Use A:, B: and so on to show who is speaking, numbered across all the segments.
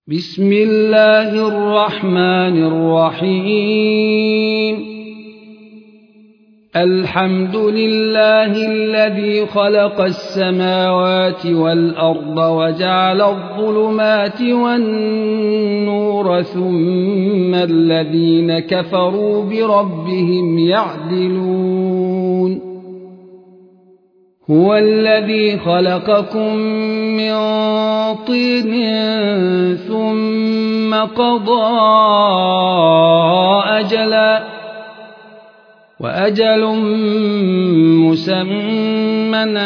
A: بسم الله الرحمن الرحيم الحمد لله الذي خلق السماوات والأرض وجعل الظلمات والنور ثم الذين كفروا بربهم يعدلون هو الذي خلقكم من طين ثم قضى أجلا وأجل مسمى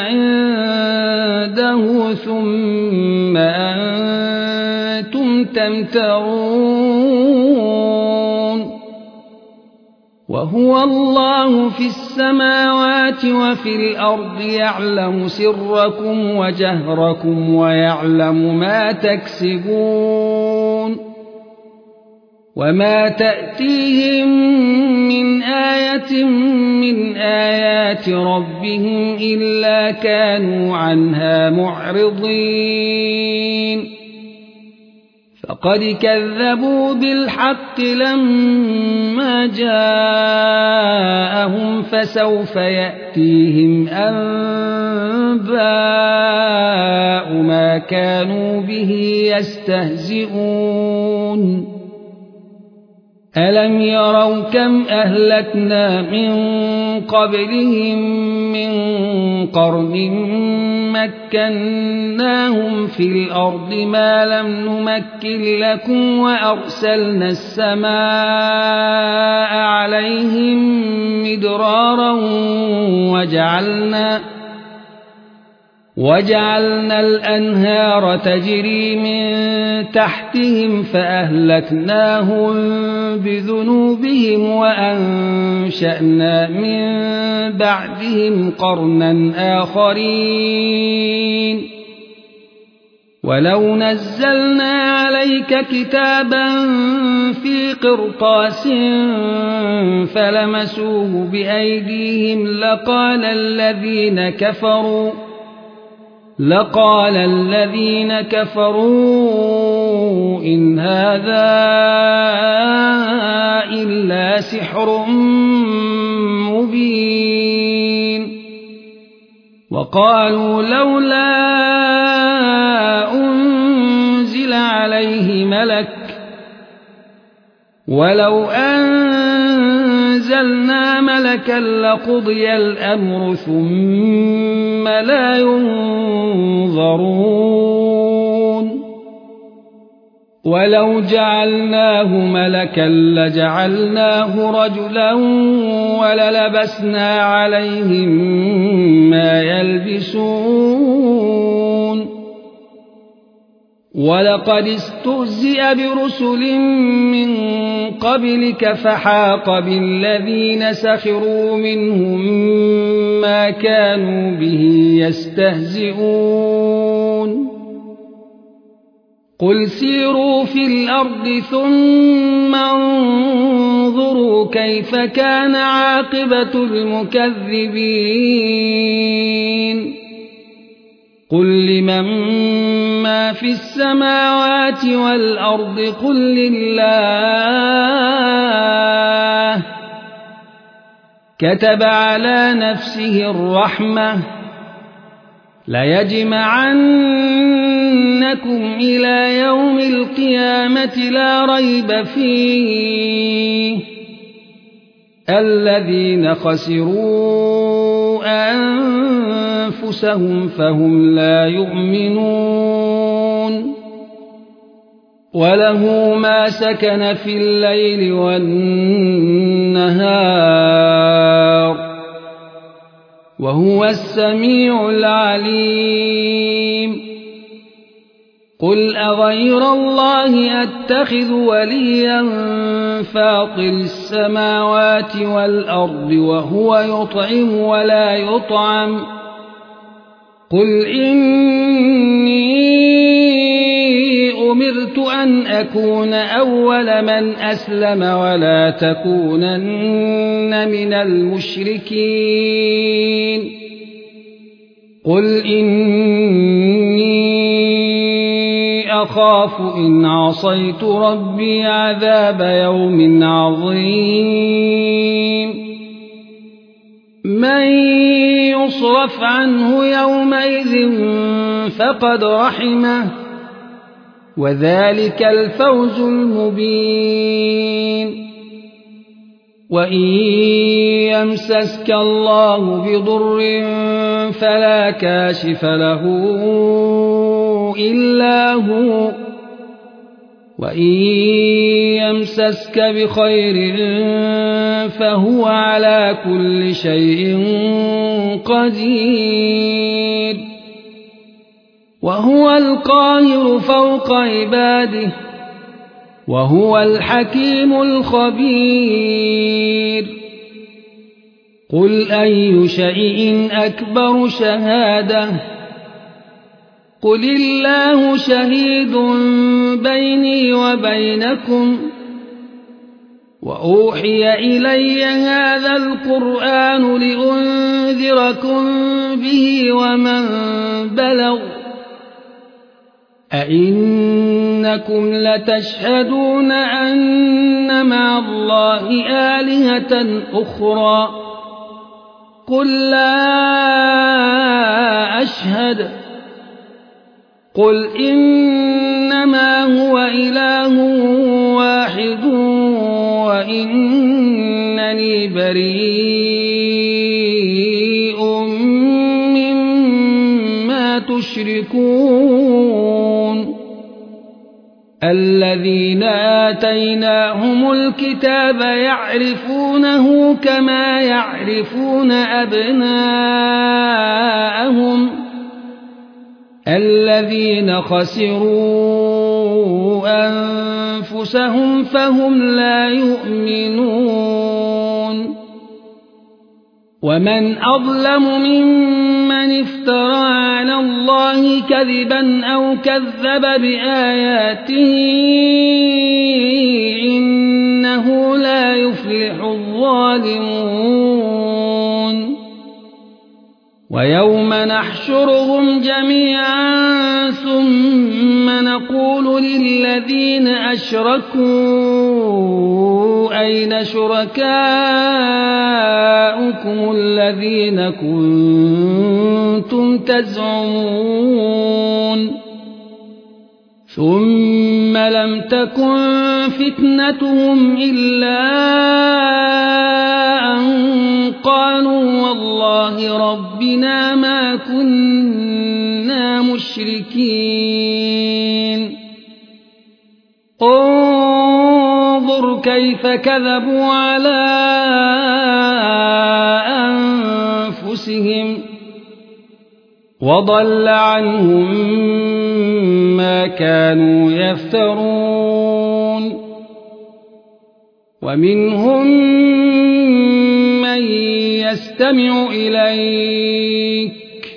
A: عنده ثم أنتم تمترون وهو الله في السماوات وفي الأرض يعلم سركم وجهركم ويعلم ما تكسبون وما تأتيهم من آية من آيات ربهم إلا كانوا عنها معرضين فقد كذبوا بالحق لما جاءهم فسوف يأتيهم أنباء ما كانوا به يستهزئون ألم يروا كم أهلكنا من قبلهم من قرن مكناهم في الأرض ما لم نمكن لكم وأرسلنا السماء عليهم مدرارا وجعلنا الأنهار تجري من تحتهم فأهلكناهم بذنوبهم وأنشأنا من بعدهم قرنا آخرين ولو نزلنا عليك كتابا في قرطاس فلمسوه بأيديهم لقال الذين كفروا إن هذا إلا سحر مبين وقالوا لولا أنزل عليه ملك ولو أنزلنا ملكا لقضي الأمر ثم لا ينظرون ولو جعلناه ملكا لجعلناه رجلا وللبسنا عليهم ما يلبسون ولقد استهزئ برسل من قبلك فحاق بالذين سخروا منهم ما كانوا به يستهزئون قل سيروا في الأرض ثم انظروا كيف كان عاقبة المكذبين قل لمن ما في السماوات والأرض قل لله كتب على نفسه الرحمة ليجمعنكم إلى يوم القيامة لا ريب فيه الذين خسروا أنفسهم فهم لا يؤمنون وله ما سكن في الليل والنهار وهو السميع العليم قل أغير الله أتخذ وليا فاطر السماوات والأرض وهو يطعم ولا يطعم قل إني أمرت أن أكون أول من أسلم ولا تكونن من المشركين قل إني أخاف إن عصيت ربي عذاب يوم عظيم من يصرف عنه يومئذ فقد رحمه وذلك الفوز المبين وإن يمسسك الله بضر فلا كاشف له إلا هو وإن يمسسك بخير فهو على كل شيء قدير وهو القاهر فوق عباده وهو الحكيم الخبير قل أي شيء أكبر شهادة قل الله شهيد بيني وبينكم وأوحي إلي هذا القرآن لأنذركم به ومن بلغ أئنكم لتشهدون أن مع الله آلهة أخرى قل لا أشهد قل إنما هو إله واحد وإنني بريء مما تشركون الذين آتيناهم الكتاب يعرفونه كما يعرفون أبناءهم الذين خسروا أنفسهم فهم لا يؤمنون ومن أظلم ممن افترى على الله كذبا أو كذب بآياته إنه لا يفلح الظالمون ويوم نحشرهم جميعا ثم نقول للذين أشركوا أين شركاؤكم الذين كنتم تزعمون ثم لم تكن فتنتهم إلا أن قالوا والله ربنا ما كنا مشركين انظر كيف كذبوا على أنفسهم وضل عنهم ما كانوا يفترون ومنهم من يستمع إليك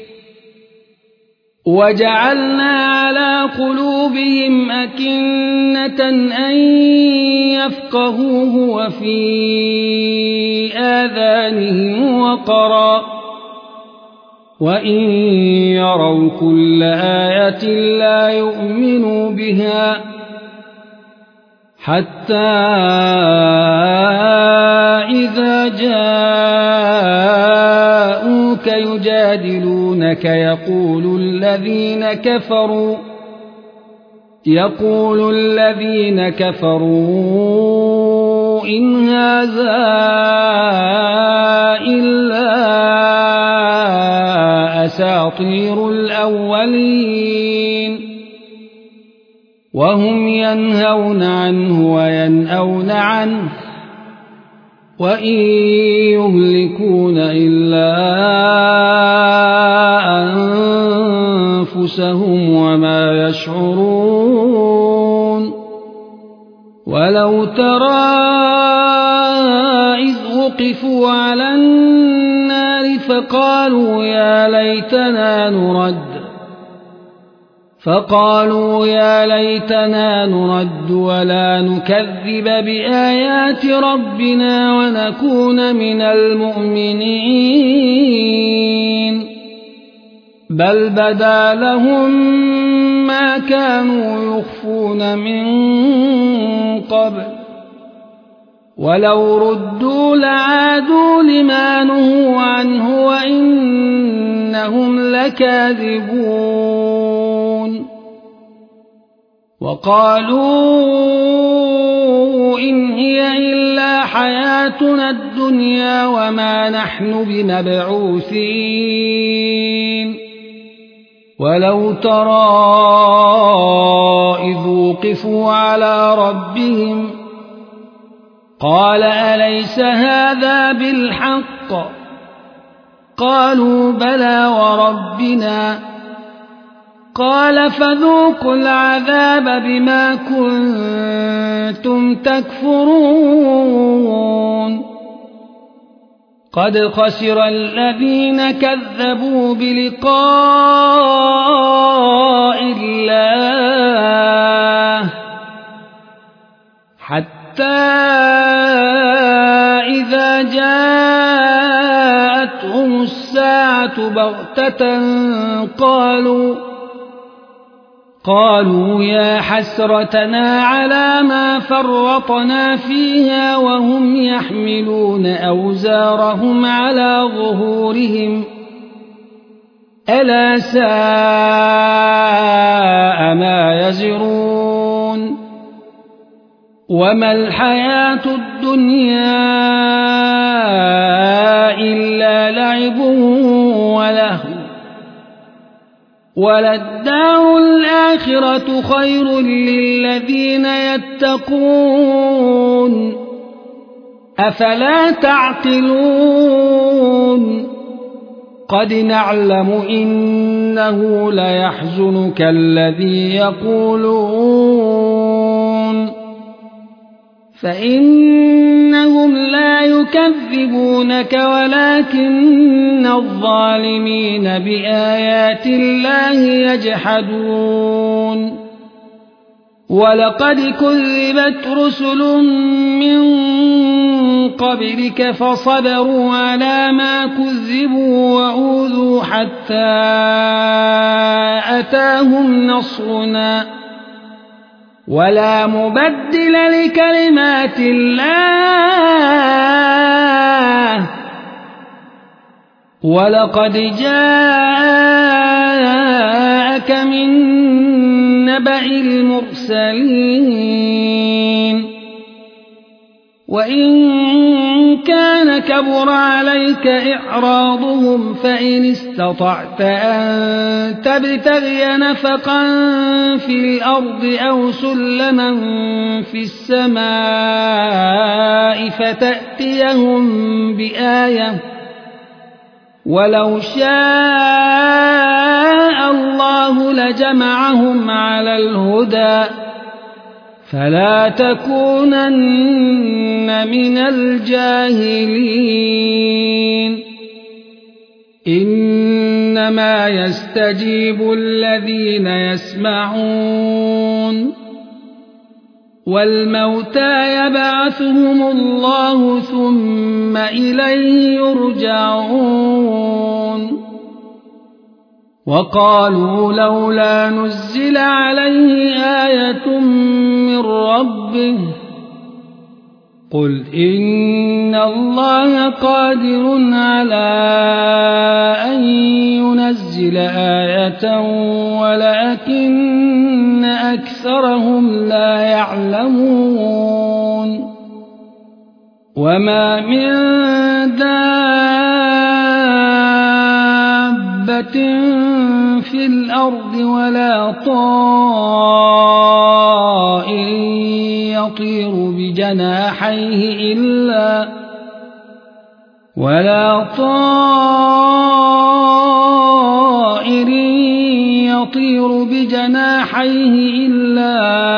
A: وجعلنا على قلوبهم أكنة أن يفقهوه وفي آذانهم وقرا وإن يروا كل آية لا يؤمنوا بها حتى إذا جاءوك يجادلونك يقول الذين كفروا إن هذا إلا أساطير الأولين وهم ينهون عنه وينأون عنه وإن يهلكون إلا أنفسهم وما يشعرون ولو ترى إذ وقفوا على النار فقالوا يا ليتنا نرد ولا نكذب بآيات ربنا ونكون من المؤمنين بل بدا لهم ما كانوا يخفون من قبل ولو ردوا لعادوا لما نهوا عنه وإنهم لكاذبون وقالوا إن هي إلا حياتنا الدنيا وما نحن بمبعوثين ولو ترى إذ وقفوا على ربهم قال أليس هذا بالحق قالوا بلى وربنا قال فذوقوا العذاب بما كنتم تكفرون قد خسر الذين كذبوا بلقاء الله حتى إذا جاءتهم الساعة بغتة قالوا يا حسرتنا على ما فرطنا فيها وهم يحملون أوزارهم على ظهورهم ألا ساء ما يزرون وما الحياة الدنيا إلا لعب ولهو وللدار الآخرة خير للذين يتقون أفلا تعقلون قد نعلم إنه ليحزنك الذي يقولون فإنهم لا يكذبونك ولكن الظالمين بآيات الله يجحدون ولقد كذبت رسل من قبلك فصبروا على ما كذبوا وأوذوا حتى أتاهم نصرنا ولا مبدل لكلمات الله ولقد جاءك من نبأ المرسلين وإن كان كبر عليك إعراضهم فإن استطعت أن تبتغي نفقا في الأرض أو سلما في السماء فتأتيهم بآية ولو شاء الله لجمعهم على الهدى فلا تكونن من الجاهلين إنما يستجيب الذين يسمعون والموتى يبعثهم الله ثم إليه يرجعون وقالوا لولا نزل عليه آية من ربه قل إن الله قادر على أن ينزل آية ولكن أكثرهم لا يعلمون وما من دابة في الأرض ولا طائر يطير بجناحيه إلا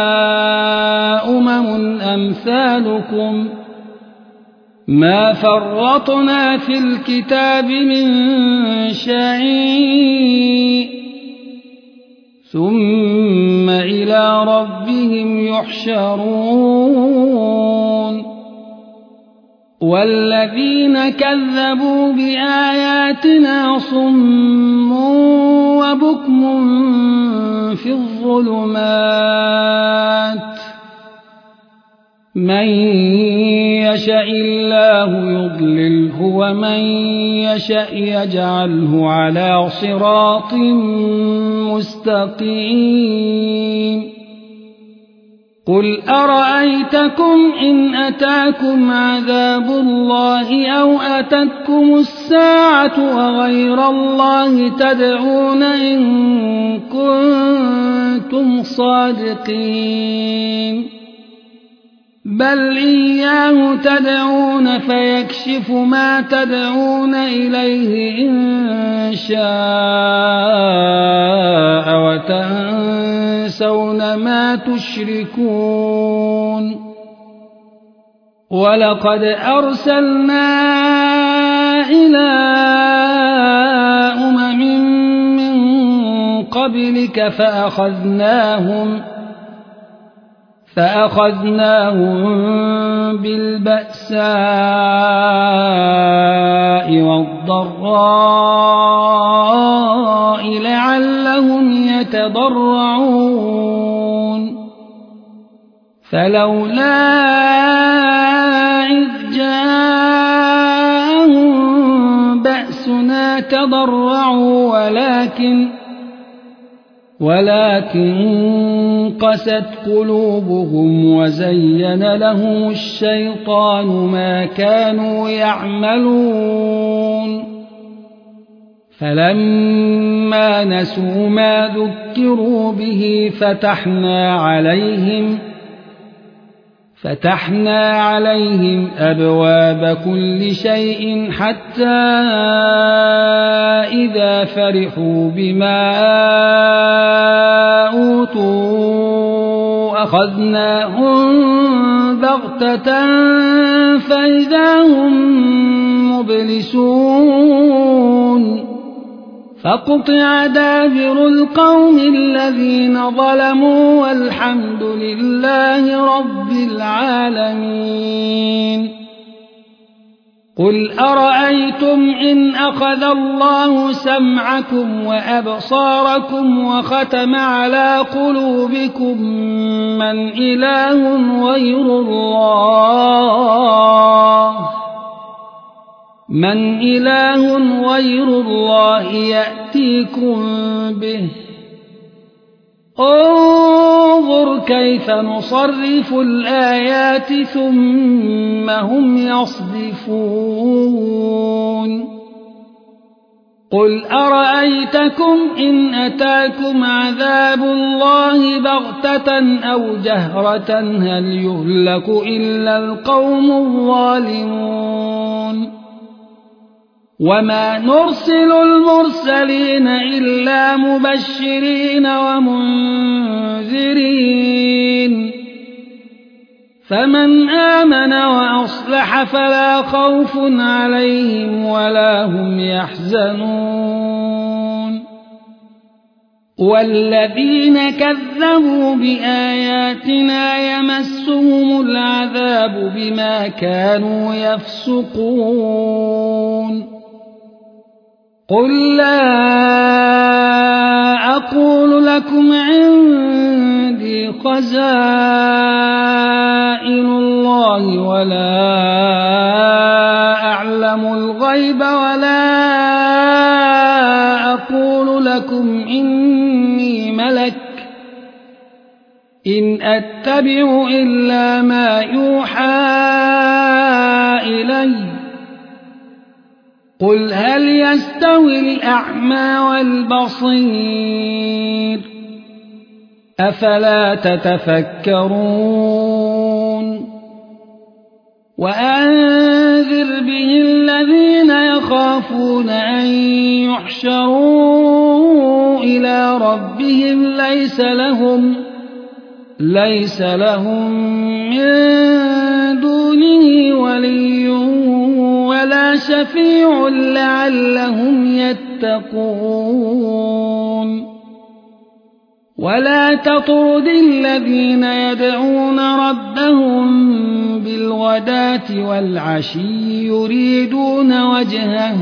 A: أمم أمثالكم ما فرطنا في الكتاب من شيء ثم إلى ربهم يحشرون والذين كذبوا بآياتنا صم وبكم في الظلمات من يشاء الله يضلله ومن يشاء يجعله على صراط مستقيم قل أرأيتكم إن أتاكم عذاب الله أو أتتكم الساعة وغير الله تدعون إن كنتم صادقين بل إياه تدعون فيكشف ما تدعون إليه إن شاء وتنسون ما تشركون ولقد أرسلنا إلى من قبلك فأخذناهم بالبأساء والضراء لعلهم يتضرعون فلولا إذ جاءهم بأسنا تضرعوا ولكن قست قلوبهم وزين لهم الشيطان ما كانوا يعملون فلما نسوا ما ذكروا به فتحنا عليهم أبواب كل شيء حتى إذا فرحوا بما أوتوا أخذناهم بغتة فإذا هم مبلسون فقطع دابر القوم الذين ظلموا والحمد لله رب العالمين قل أرأيتم إن أخذ الله سمعكم وأبصاركم وختم على قلوبكم من إله غير الله يأتيكم به انظر كيف نصرف الآيات ثم هم يصدفون قل أرأيتكم إن أتاكم عذاب الله بغتة أو جهرة هل يهلك إلا القوم الظالمون وما نرسل المرسلين إلا مبشرين ومنذرين فمن آمن وأصلح فلا خوف عليهم ولا هم يحزنون والذين كذبوا بآياتنا يمسهم العذاب بما كانوا يفسقون قل لا أقول لكم عندي خزائن الله ولا أعلم الغيب ولا أقول لكم إني ملك إن أتبع إلا ما يوحى إلي قل هل يستوي الأعمى والبصير أفلا تتفكرون وأنذر به الذين يخافون أن يحشروا إلى ربهم ليس لهم من دونه ولي ولا شفيع لعلهم يتقون ولا تطرد الذين يدعون ربهم بالغداة بالغداة والعشي يريدون وجهه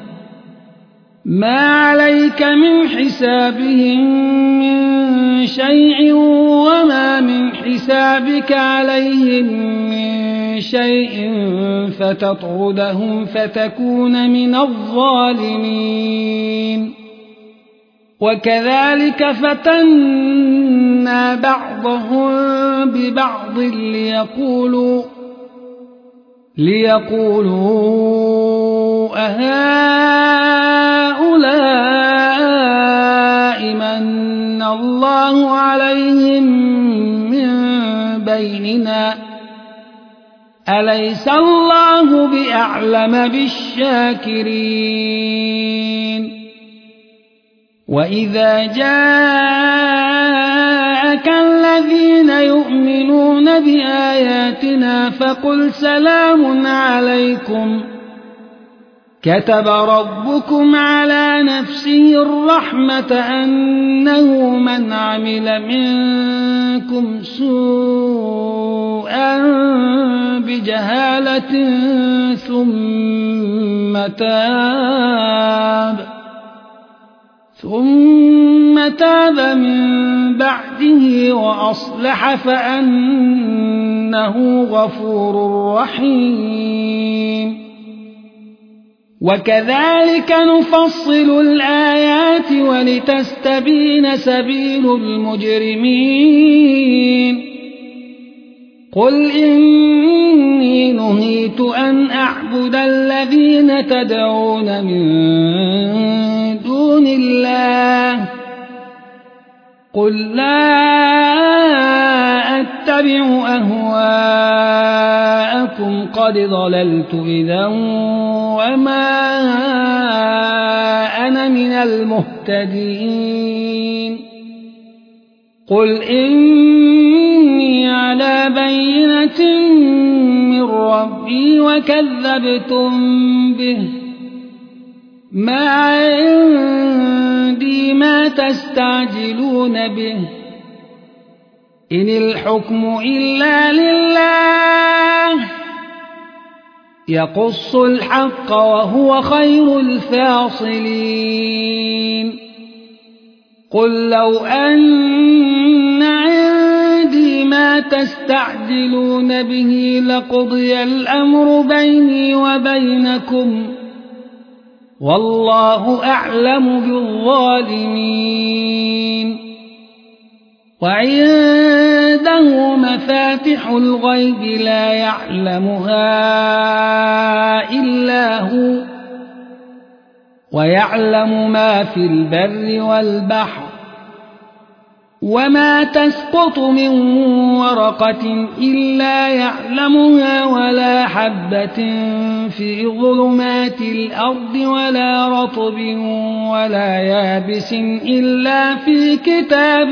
A: ما عليك من حسابهم من شيء وما من حسابك عليهم من شيء فتطردهم فتكون من الظالمين وكذلك فتنا بعضهم ببعض ليقولوا أهؤلاء من الله عليهم من بيننا أليس الله بأعلم بالشاكرين وإذا جاءك الذين يؤمنون بآياتنا فقل سلام عليكم كتب ربكم على نفسه الرحمة أنه من عمل منكم سوءا بجهالة ثم تاب من بعده وأصلح فأنه غفور رحيم وكذلك نفصل الآيات ولتستبين سبيل المجرمين قل إني نهيت أن أعبد الذين تدعون من دون الله قل لا أتبع أهواءكم قد ضللت إذا وما أنا من المهتدين قل إني على بينة من ربي وكذبتم به ما عندي ما تستعجلون به إن الحكم إلا لله يقص الحق وهو خير الفاصلين قل لو أن عندي ما تستعجلون به لقضي الأمر بيني وبينكم والله أعلم بالظالمين وعنده مفاتح الغيب لا يعلمها إلا هو ويعلم ما في البر والبحر وما تسقط من ورقة إلا يعلمها ولا حبة في ظلمات الأرض ولا رطب ولا يابس إلا في كتاب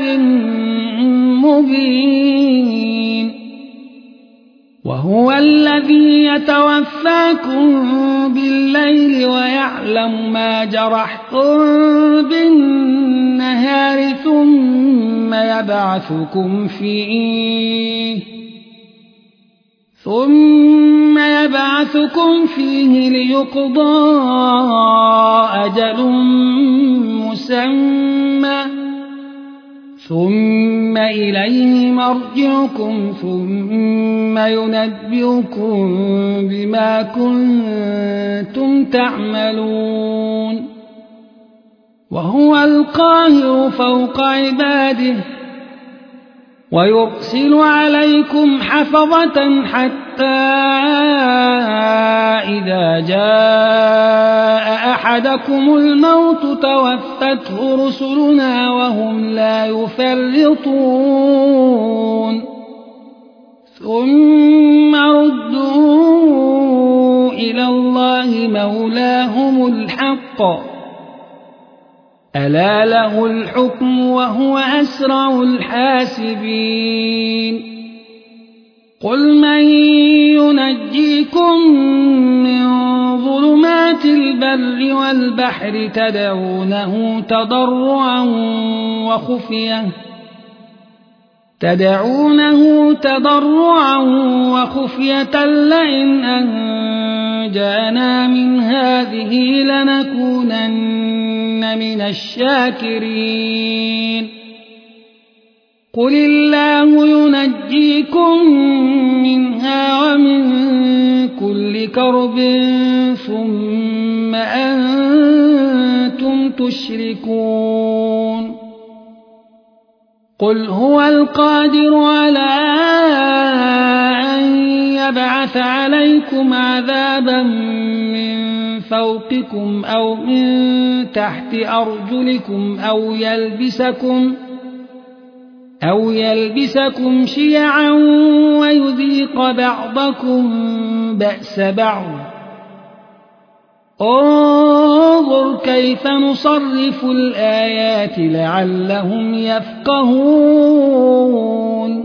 A: مبين وهو الذي يتوفاكم بالليل ويعلم ما جرحتم بالنهار ثم يبعثكم فيه ليقضى أجل مسمى ثم إليه مرجعكم ثم ينبئكم بما كنتم تعملون وهو القاهر فوق عباده ويرسل عليكم حفظة حتى إذا جاء أحدكم الموت توفته رسلنا وهم لا يفرطون ثم ردوا إلى الله مولاهم الحق ألا له الحكم وهو أسرع الحاسبين قل من ينجيكم من ظلمات البر والبحر تدعونه تضرعا وخفية لئن أنجانا من هذه لنكونن من الشاكرين قل الله ينجيكم منها ومن كل كرب ثم أنتم تشركون قل هو القادر على أن يبعث عليكم عذابا من فوقكم أو من تحت أرجلكم أو يلبسكم شيعا ويذيق بعضكم بأس بعض انظر كيف نصرف الآيات لعلهم يفقهون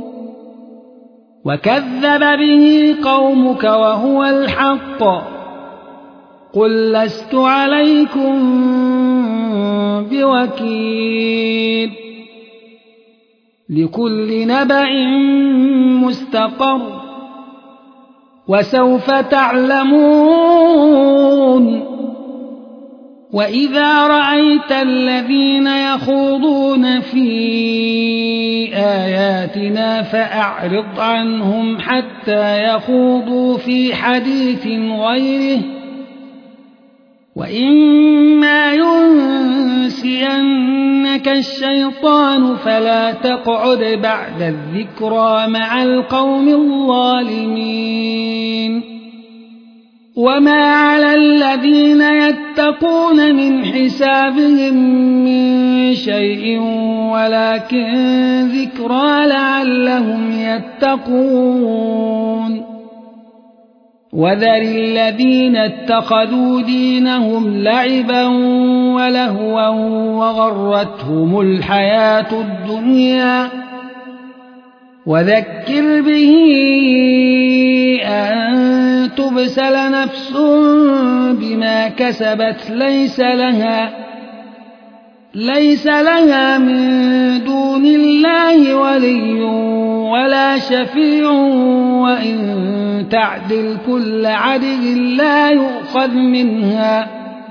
A: وكذب به قومك وهو الحق قل لست عليكم بوكيل لكل نبأ مستقر وسوف تعلمون وإذا رأيت الذين يخوضون في آياتنا فأعرض عنهم حتى يخوضوا في حديث غيره وإما ينسينك الشيطان فلا تقعد بعد الذكرى مع القوم الظالمين وما على الذين يتقون من حسابهم من شيء ولكن ذكرى لعلهم يتقون وذر الذين اتخذوا دينهم لعبا ولهوا وغرتهم الحياة الدنيا وذكر به أن تبسل نفس بما كسبت ليس لها من دون الله ولي ولا شفيع وإن تعدل كل عدل لا يؤخذ منها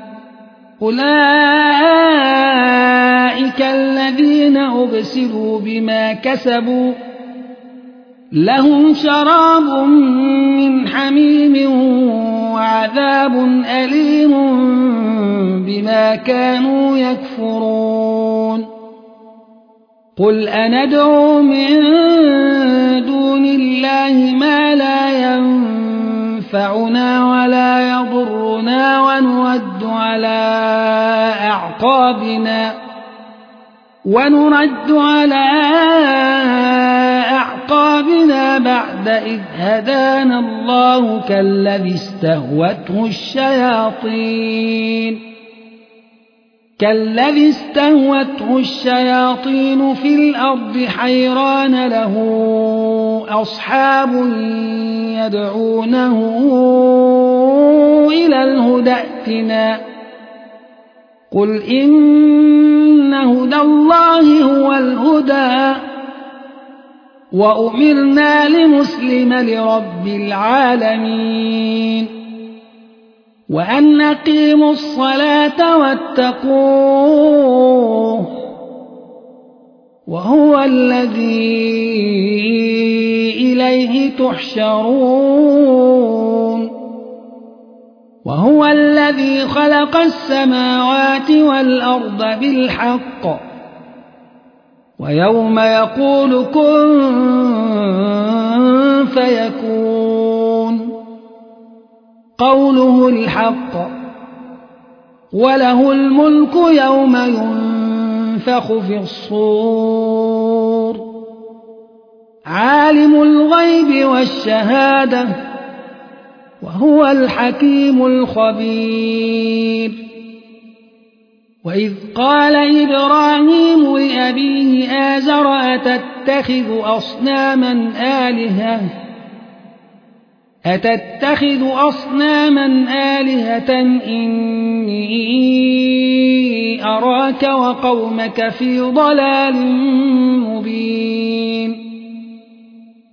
A: أولئك الذين أبسلوا بما كسبوا لهم شراب من حميم وعذاب أليم بما كانوا يكفرون قل أندعو من دون الله ما لا ينفعنا ولا يضرنا ونرد على أعقابنا بعد إذ هدانا الله كالذي استهوته الشياطين في الأرض حيران له أصحاب يدعونه إلى الهدى ائتنا قل إن هدى الله هو الهدى وأمرنا لنسلم لرب العالمين وأن أقيموا الصلاة واتقوه وهو الذي إليه تحشرون وهو الذي خلق السماوات والأرض بالحق ويوم يقول كن فيكون قوله الحق وله الملك يوم ينفخ في الصور عالم الغيب والشهادة وهو الحكيم الخبير وإذ قال إبراهيم لأبيه آزر أتتخذ أصناما آلهة إني أراك وقومك في ضلال مبين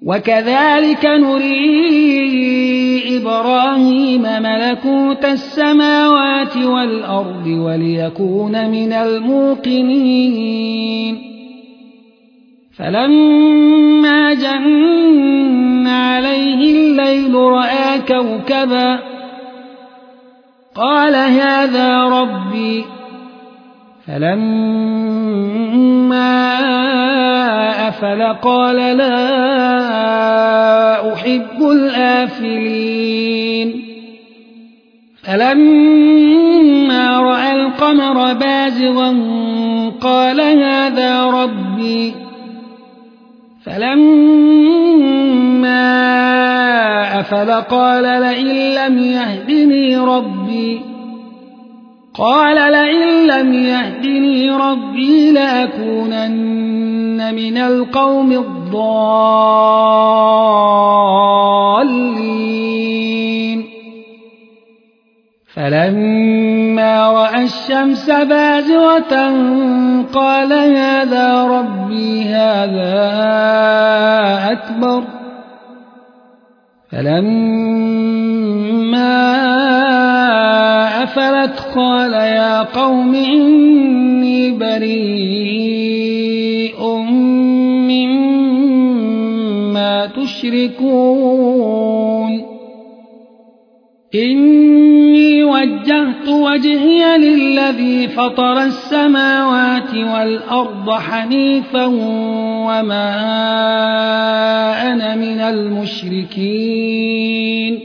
A: وكذلك نري إبراهيم ملكوت السماوات والأرض وليكون من الموقنين فلما جن عليه الليل رأى كوكبا قال هذا ربي فلما أفل قال لا أحب الآفلين فلما رأى القمر بازغا قال هذا ربي فلما أفل قال لئن لم يهدني ربي لأكونن من القوم الضالين فلما رأى الشمس بازغة قال هذا ربي هذا أكبر فلما أفلت قال يا قوم إني بريء مما تشركون إني وجهت وجهي للذي فطر السماوات والأرض حنيفا وما أنا من المشركين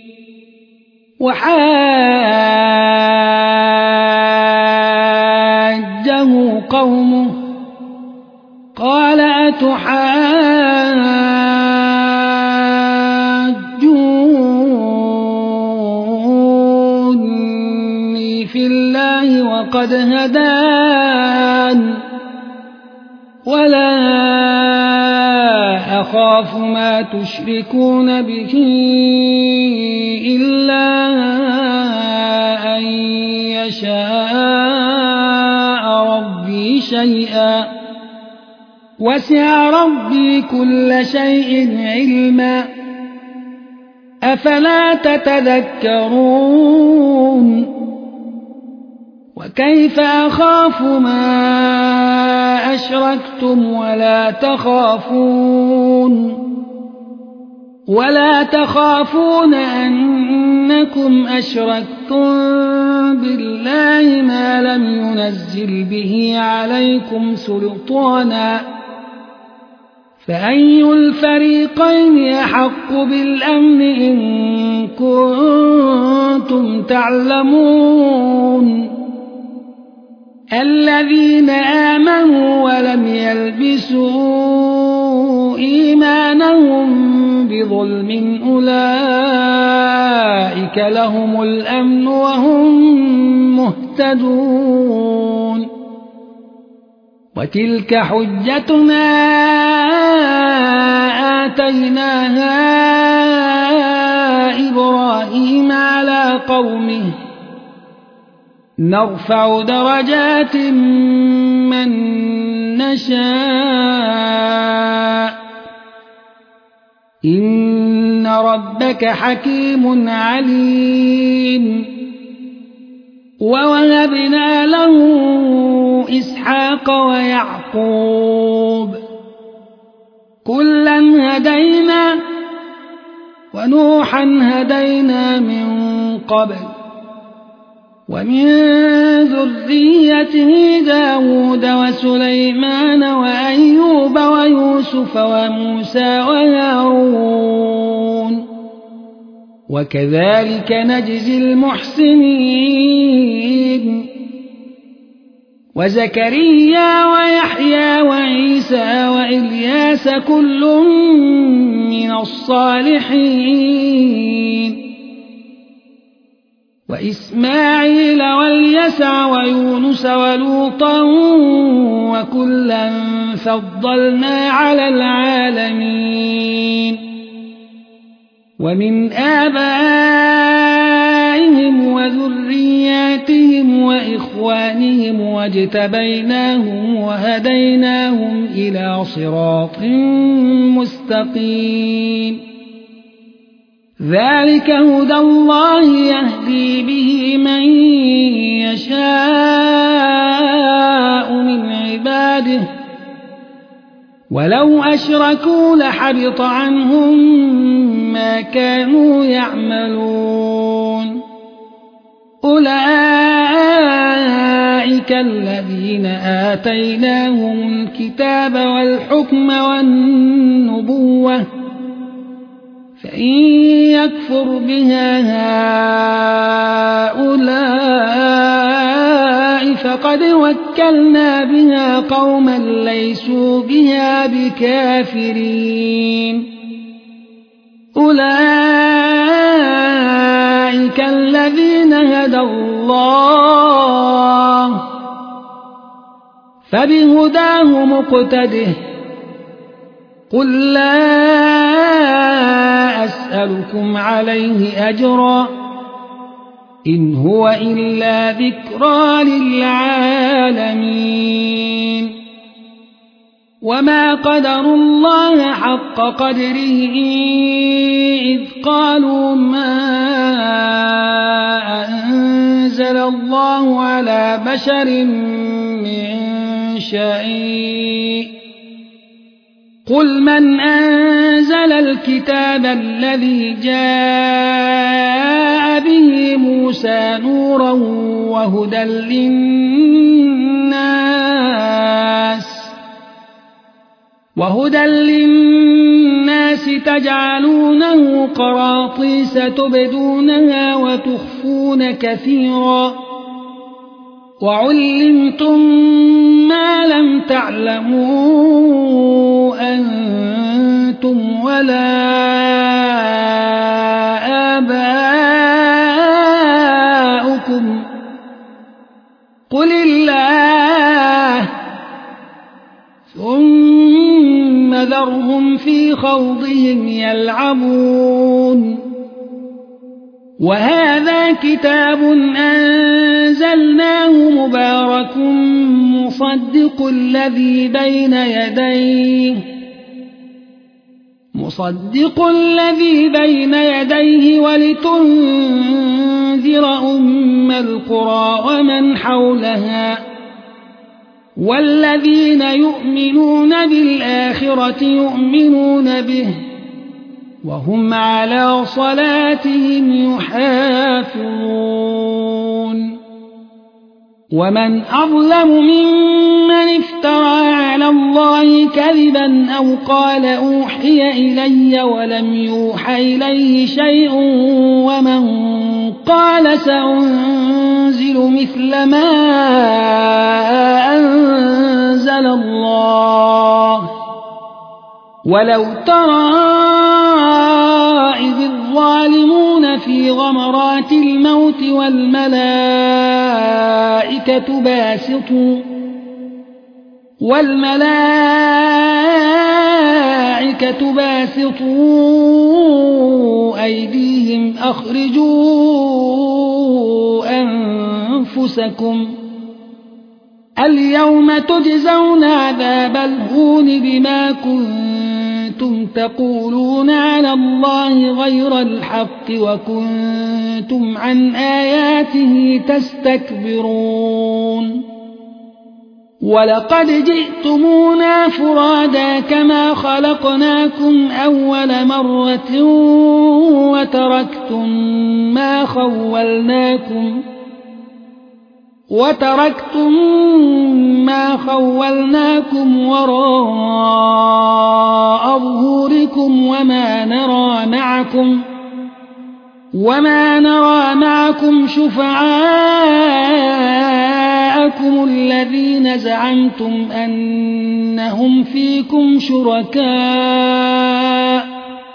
A: وحاجه قومه قال أتحاجوني في الله وقد هدان ولا أخاف ما تشركون به إلا أن يشاء ربي شيئا وسع ربي كل شيء علما أفلا تتذكرون وكيف أخاف ما أشركتم ولا تخافون أنكم أشركتم بالله ما لم ينزل به عليكم سلطانا فأي الفريقين أحق بالأمن إن كنتم تعلمون الذين آمنوا ولم يلبسوا إيمانهم بظلم أولئك لهم الأمن وهم مهتدون وتلك حجتنا آتيناها إبراهيم على قومه نرفع درجات من نشاء إن ربك حكيم عليم ووهبنا له إسحاق ويعقوب كلا هدينا ونوحا هدينا من قبل ومن ذريته داود وسليمان وأيوب ويوسف وموسى وهارون وكذلك نجزي المحسنين وزكريا ويحيى وعيسى وإلياس كل من الصالحين وإسماعيل واليسع ويونس ولوطا وكلا فضلنا على العالمين ومن آبائهم وذرياتهم وإخوانهم واجتبيناهم وهديناهم إلى صراط مستقيم ذلك هدى الله يهدي به من يشاء من عباده ولو أشركوا لحبط عنهم ما كانوا يعملون أولئك الذين آتيناهم الكتاب والحكم والنبوة فإن يكفر بها هؤلاء فقد وكلنا بها قوما ليسوا بها بكافرين أولئك الذين هدى الله فبهداه مقتده قل لا أسألكم عليه أجرا إن هو إلا ذكرى للعالمين وما قدروا الله حق قدره إذ قالوا ما أنزل الله على بشر من شيء قل من أنزل الكتاب الذي جاء به موسى نورا وهدى للناس تجعلونه قراطيس تبدونها وتخفون كثيرا وعلمتم ما لم تعلموا أنتم ولا آباؤكم قل الله ثم ذرهم في خوضهم يلعبون وهذا كتاب أنزلناه مبارك مصدق الذي بين يديه ولتنذر أم القرى ومن حولها والذين يؤمنون بالآخرة يؤمنون به وهم على صلاتهم يحافظون ومن أظلم ممن افترى على الله كذبا أو قال أوحي إلي ولم يوح إليه شيء ومن قال سأنزل مثل ما أنزل الله ولو ترى إذ الظالمون في غمرات الموت والملائكة باسطوا أيديهم أخرجوا أنفسكم اليوم تجزون عذاب الهون بما كنتم تقولون على الله غير الحق وكنتم عن آياته تستكبرون ولقد جئتمونا فرادا كما خلقناكم أول مرة وتركتم ما خولناكم وراء ظهوركم وما نرى معكم شفعاءكم الذين زعمتم أنهم فيكم شركاء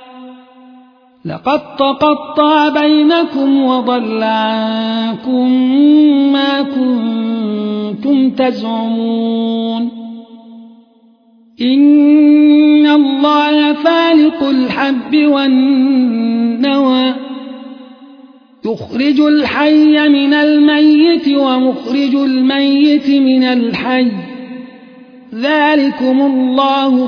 A: لقد تقطع بينكم وضل عنكم ما كنتم تزعمون إن الله فالق الحب والنوى يخرج الحي من الميت ومخرج الميت من الحي ذلكم الله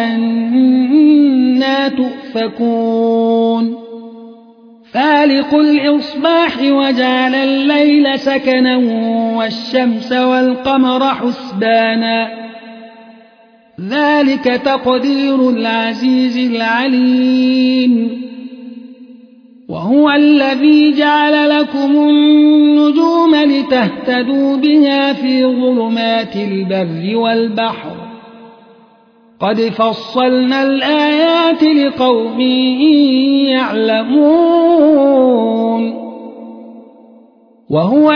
A: فأنى تؤفكون فالق الإصباح وجعل الليل سكنا والشمس والقمر حسبانا ذلك تقدير العزيز العليم وهو الذي جعل لكم النجوم لتهتدوا بها في ظلمات البر والبحر قد فصلنا الآيات لقوم يعلمون وهو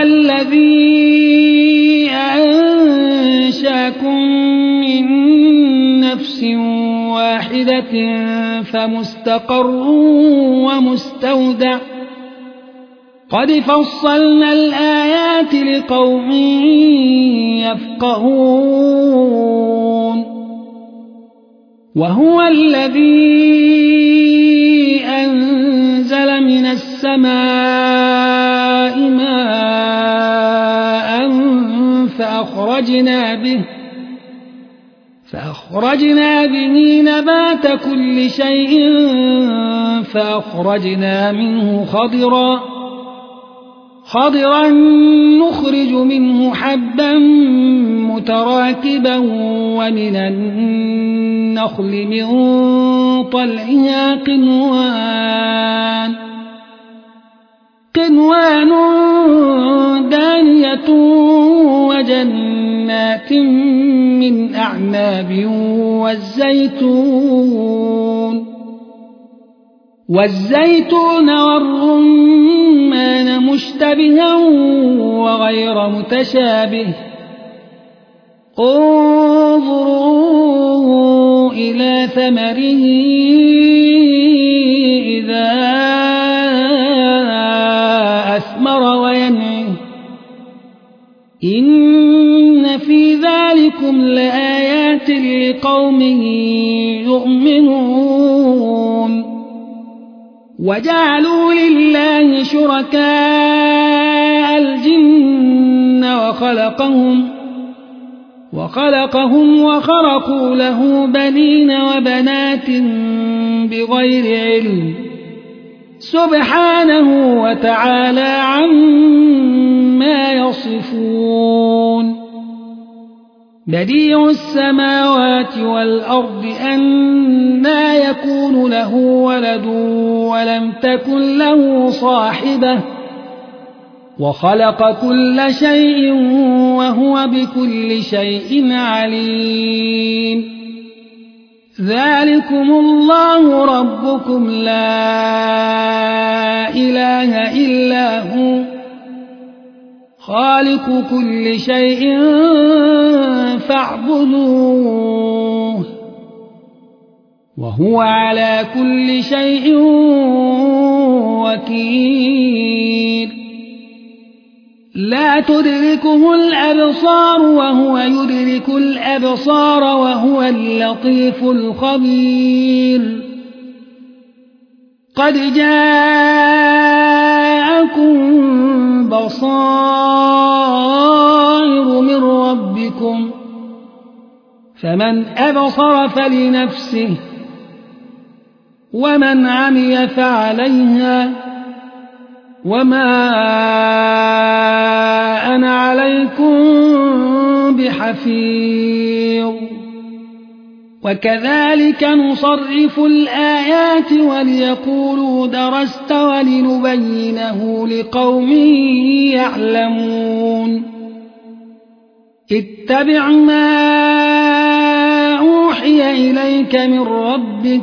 A: الذي أنشاكم من نفس واحدة فمستقر ومستودع قد فصلنا الآيات لقوم يفقهون وهو الذي أنزل من السماء ماء فأخرجنا به نبات كل شيء فأخرجنا منه خضرا نخرج منه حبا متراكبا ومن النخل من طلعها قنوان دانية وجنات من أعناب والزيتون والرمان مشتبها وغير متشابه انظروا إلى ثمره إذا أثمر وينعه إن في ذلكم لآيات لقوم يؤمنون وجعلوا لله شركاء الجن وخلقهم وخرقوا له بنين وبنات بغير علم سبحانه وتعالى عما يصفون بديع السماوات والأرض أنى يكون له ولد ولم تكن له صاحبة وخلق كل شيء وهو بكل شيء عليم ذلكم الله ربكم لا إله إلا هو خالق كل شيء فاعبدوه وهو على كل شيء وكيل لا تدركه الأبصار وهو يدرك الأبصار وهو اللطيف الخبير قد جاءكم بصائر من ربكم فمن أبصر فلنفسه ومن عمي فعليها وما أنا عليكم بحفيظ وكذلك نصرف الآيات وليقولوا درست ولنبينه لقوم يعلمون اتبع ما أوحي إليك من ربك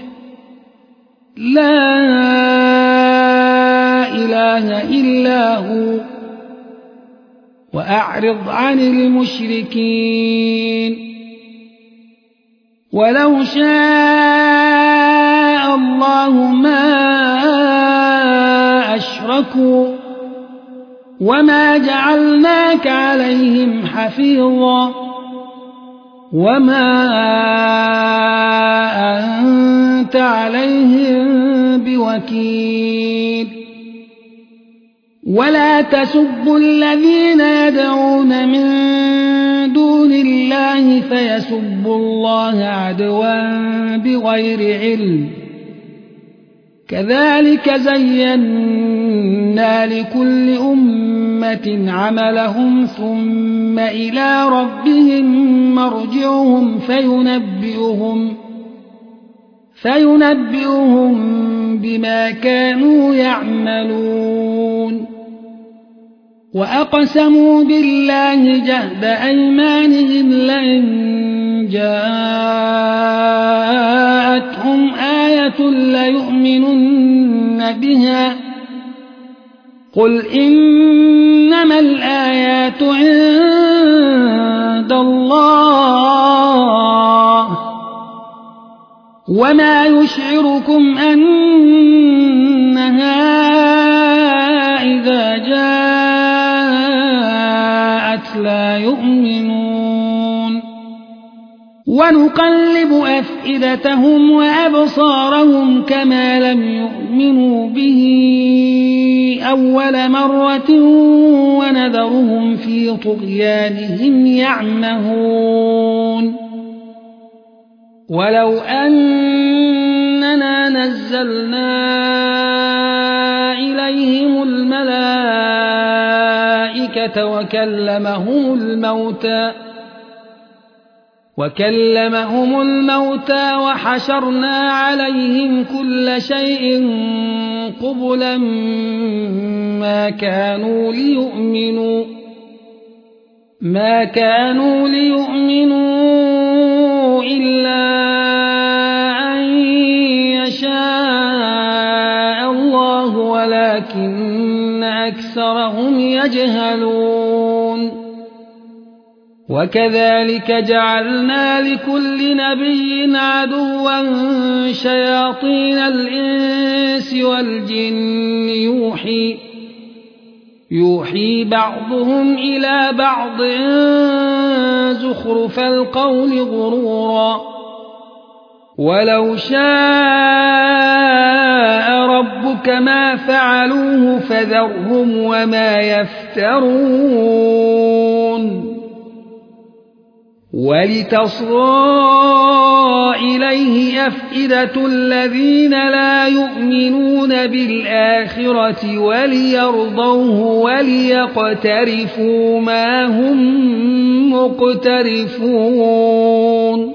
A: لا إله إلا هو وأعرض عن المشركين ولو شاء الله ما أشركوا وما جعلناك عليهم حفيظا وما أنت عليهم بوكيل ولا تسبوا الذين يدعون من دون الله فيسبوا الله عدوا بغير علم كذلك زينا لكل أمة عملهم ثم إلى ربهم مرجعهم فينبئهم بما كانوا يعملون وأقسموا بالله جهد أيمانهم لئن جاءتهم آية ليؤمنن بها قل إنما الآيات عند الله وما يشعركم أنها إذا جاءت لا يؤمنون ونقلب أفئدتهم وأبصارهم كما لم يؤمنوا به أول مرة ونذرهم في طغيانهم يعمهون ولو أننا نزلنا إليهم الملائكة وكلمهم الموتى وحشرنا عليهم كل شيء قبلا ما كانوا ليؤمنوا إلا أن يشاء الله ولكن أكثرهم يجهلون وكذلك جعلنا لكل نبي عدوا شياطين الإنس والجن يوحي بعضهم إلى بعض زخرف القول غرورا ولو شاء ربك ما فعلوه فذرهم وما يفترون ولتصغى إليه أفئدة الذين لا يؤمنون بالآخرة وليرضوه وليقترفوا ما هم مقترفون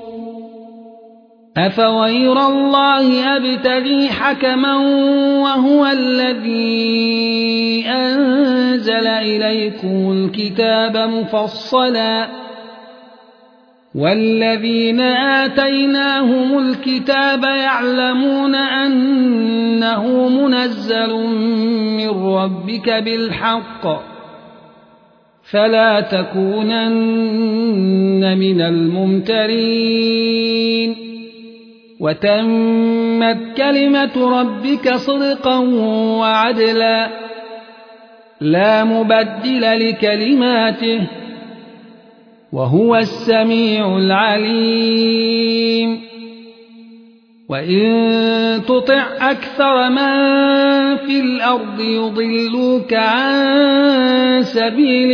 A: أفغير الله أبتغي حكما وهو الذي أنزل إليكم الكتاب مفصلا والذين آتيناهم الكتاب يعلمون أنه منزل من ربك بالحق فلا تكونن من الممترين وتمت كلمة ربك صدقا وعدلا لا مبدل لكلماته وهو السميع العليم وإن تطع أكثر من في الأرض يضلوك عن سبيل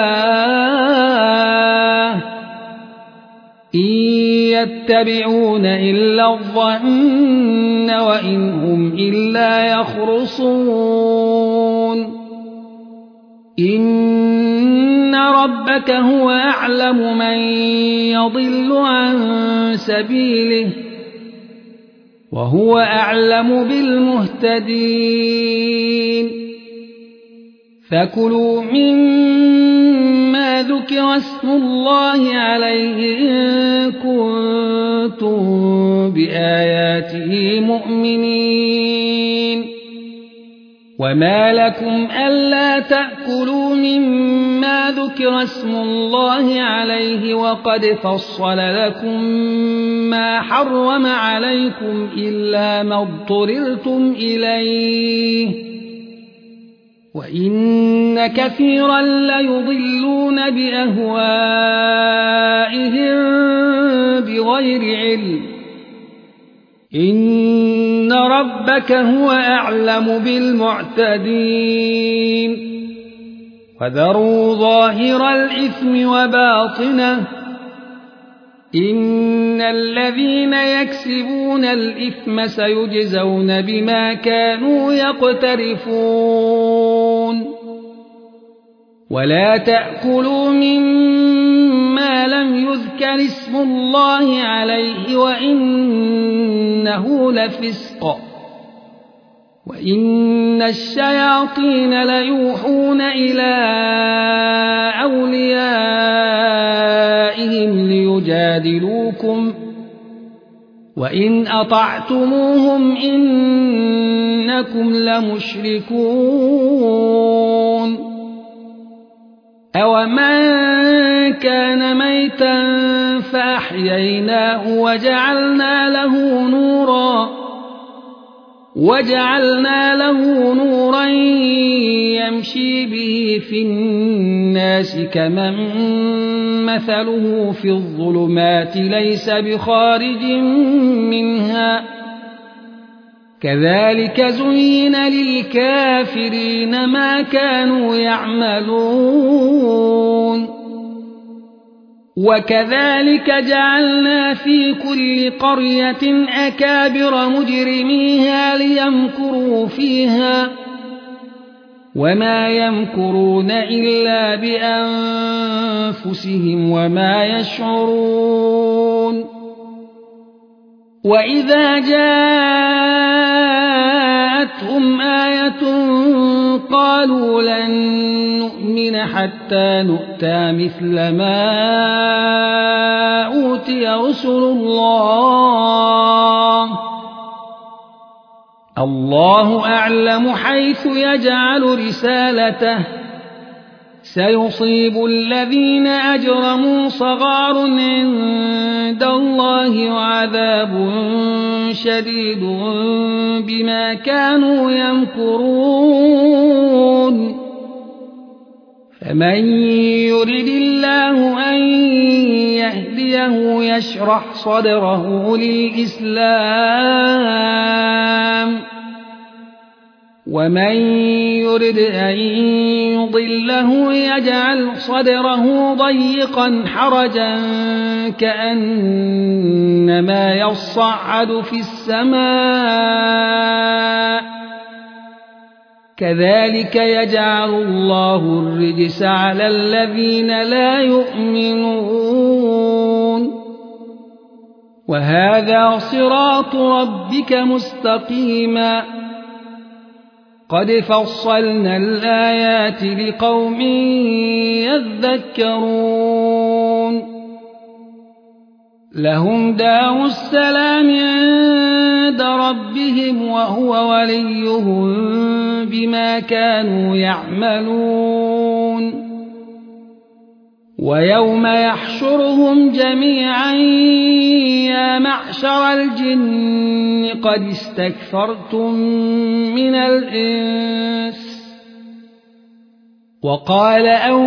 A: الله إن يتبعون إلا الظن وإن هم إلا يخرصون إن ربك هو أعلم من يضل عن سبيله وهو أعلم بالمهتدين فكلوا مما ذكر اسم الله عليه إن كنتم بآياته مؤمنين وما لكم ألا تأكلوا مما ذكر اسم الله عليه وقد فصل لكم ما حرم عليكم إلا ما اضطررتم إليه وإن كثيرا ليضلون بأهوائهم بغير علم إن إن ربك هو أعلم بالمعتدين وذروا ظاهر الإثم وباطنه إن الذين يكسبون الإثم سيجزون بما كانوا يقترفون ولا تأكلوا مما لم يذكر اسم الله عليه وإنه لفسق وإن الشياطين ليوحون إلى أوليائهم ليجادلوكم وإن أطعتموهم إنكم لمشركون أومن كان ميتا فأحييناه وجعلنا له نورا يمشي به في الناس كمن مثله في الظلمات ليس بخارج منها كذلك زين للكافرين ما كانوا يعملون وكذلك جعلنا في كل قرية أكابر مجرميها ليمكروا فيها وما يمكرون إلا بأنفسهم وما يشعرون وإذا جاءتهم آية قالوا لن نؤمن حتى نؤتى مثل ما أوتي رسل الله أعلم حيث يجعل رسالته سيصيب الذين أجرموا صغار عند الله وعذاب شديد بما كانوا يمكرون فمن يرد الله أن يهديه يشرح صدره للإسلام ومن يرد أن يضله يجعل صدره ضيقا حرجا كأنما يصعد في السماء كذلك يجعل الله الرجس على الذين لا يؤمنون وهذا صراط ربك مستقيما قد فصلنا الآيات لقوم يذكرون لهم دار السلام عند ربهم وهو وليهم بما كانوا يعملون ويوم يحشرهم جميعا يا معشر الجن قد استكثرتم من الإنس وقال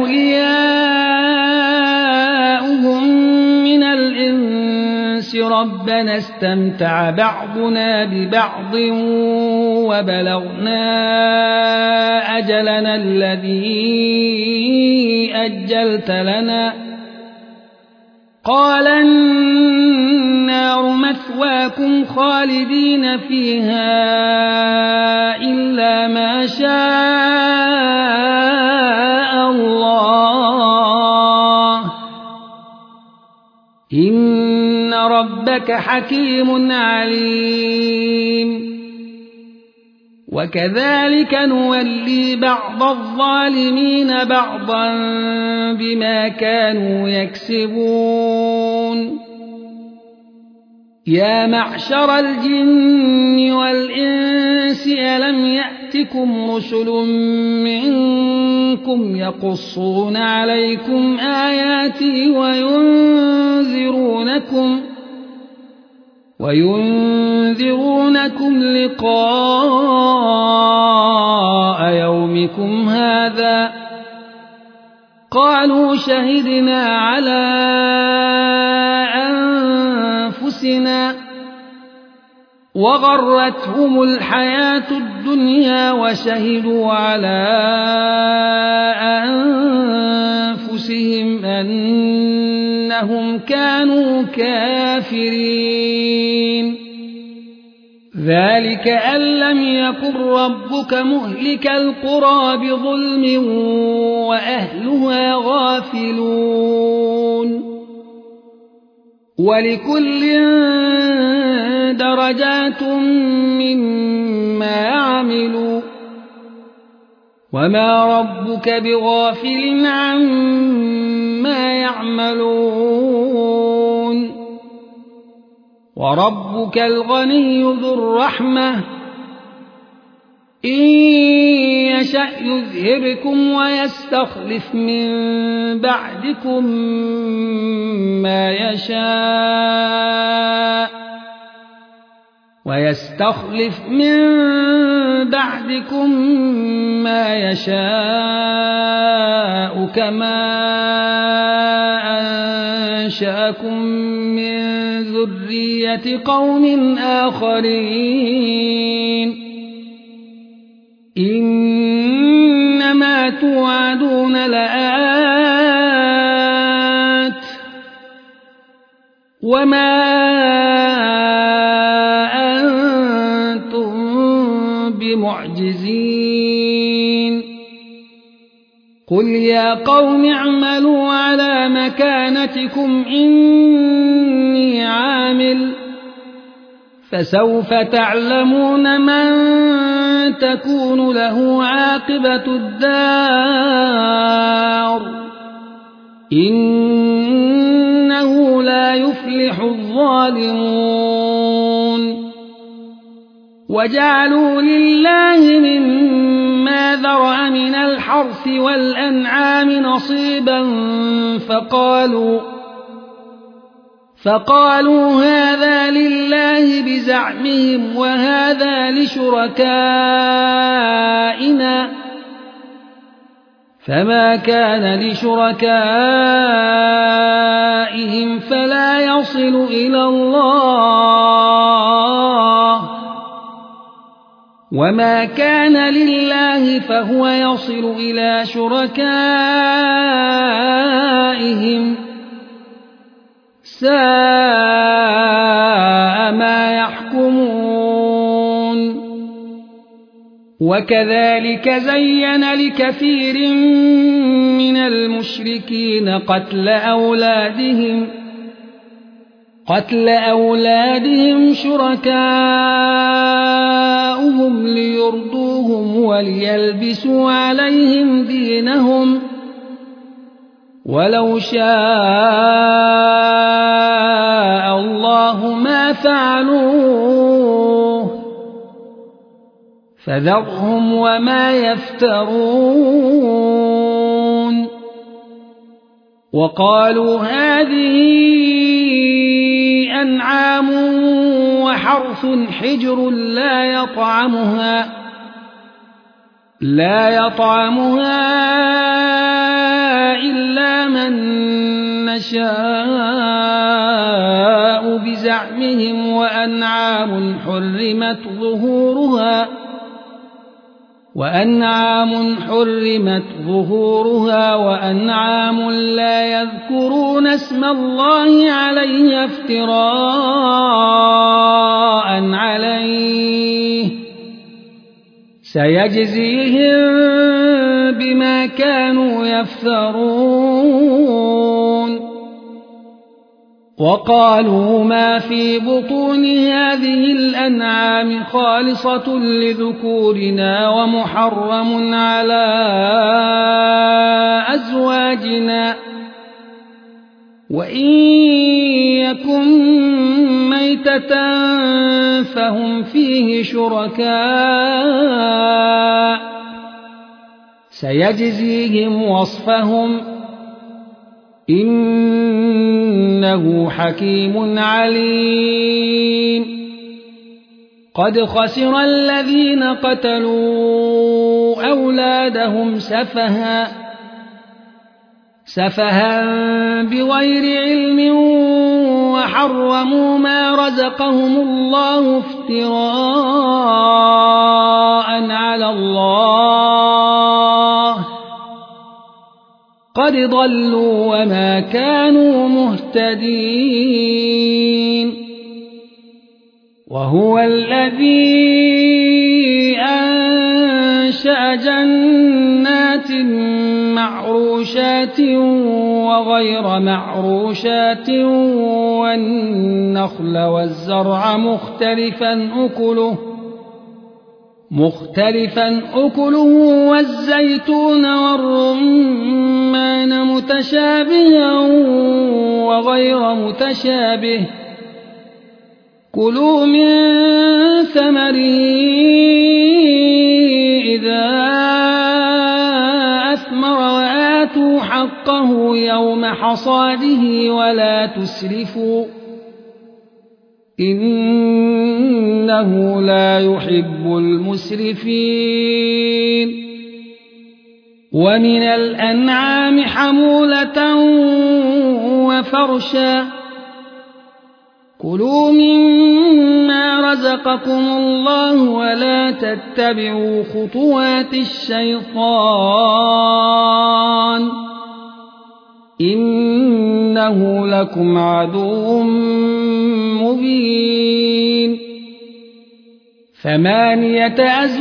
A: أولياؤهم من الإنس ربنا استمتع بعضنا ببعض وبلغنا أجلنا الذي أجلت لنا قال النار مثواكم خالدين فيها إلا ما شاء الله إن ربك حكيم عليم وكذلك نولي بعض الظالمين بعضا بما كانوا يكسبون يا معشر الجن والإنس ألم يأتكم رسل منكم يقصون عليكم آياتي وينذرونكم لقاء يومكم هذا قالوا شهدنا على أنفسنا وغرتهم الحياة الدنيا وشهدوا على أنفسهم أنهم كانوا كافرين ذلك أن لم يكن ربك مهلك القرى بظلم وأهلها غافلون ولكل درجات مما عملوا وما ربك بغافل عما يعملون وربك الغني ذو الرحمة إن يشأ يذهبكم ويستخلف من بعدكم ما يشاء كما أنشأكم من ذرية قوم آخرين إنما توعدون لآت وما أنتم بمعجزين قل يا قوم اعملوا على مكانتكم إني عامل فسوف تعلمون من تكون له عاقبة الدار إنه لا يفلح الظالمون وجعلوا لله مما ذرأ من الحرث والأنعام نصيبا فقالوا هذا لله بزعمهم وهذا لشركائنا فما كان لشركائهم فلا يصل إلى الله وما كان لله فهو يصل إلى شركائهم ساء ما يحكمون وكذلك زين لكثير من المشركين قتل أولادهم شركاؤهم ليرضوهم وليلبسوا عليهم دينهم ولو شاء الله ما فعلوه فذرهم وما يفترون وقالوا هذه أنعام وحرث حجر لا يطعمها إلا من نشاء بزعمهم وأنعام حرمت ظهورها وأنعام لا يذكرون اسم الله عليه افتراء عليه سيجزيهم بما كانوا يفترون وقالوا ما في بطون هذه الأنعام خالصة لذكورنا ومحرم على أزواجنا وإن يكن ميتة فهم فيه شركاء سيجزيهم وصفهم إنه حكيم عليم قد خسر الذين قتلوا أولادهم سفها بغير علم وحرموا ما رزقهم الله افتراء على الله قد ضلوا وما كانوا مهتدين وهو الذي أنشأ جنات معروشات وغير معروشات والنخل والزرع مختلفا أكله والزيتون والرمان متشابها وغير متشابه كلوا من ثمره إذا أثمر وآتوا حقه يوم حصاده ولا تسرفوا إنه لا يحب المسرفين ومن الأنعام حمولة وفرشا كلوا مما رزقكم الله ولا تتبعوا خطوات الشيطان إنه لكم عدو مبين 8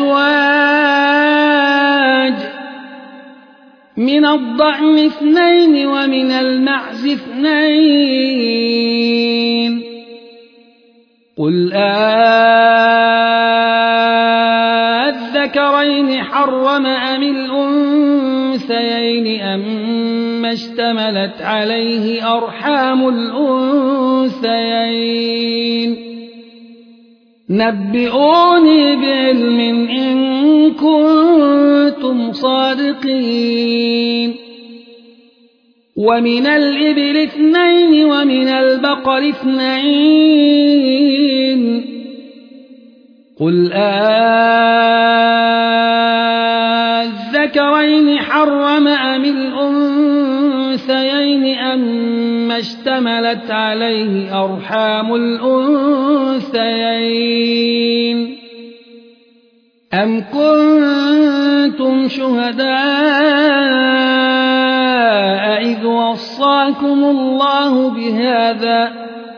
A: أزواج من الضأن 2 ومن المعز 2 قل أذكرين حرم أم الأنثيين أما اشتملت عليه أرحام الأنثيين نبئوني بعلم إن كنتم صادقين ومن الإبل 2 ومن البقر 2 قل أذكرين حرم أم الأنثيين أما اشتملت عليه أرحام الأنثيين أم كنتم شهداء إذ وصاكم الله بهذا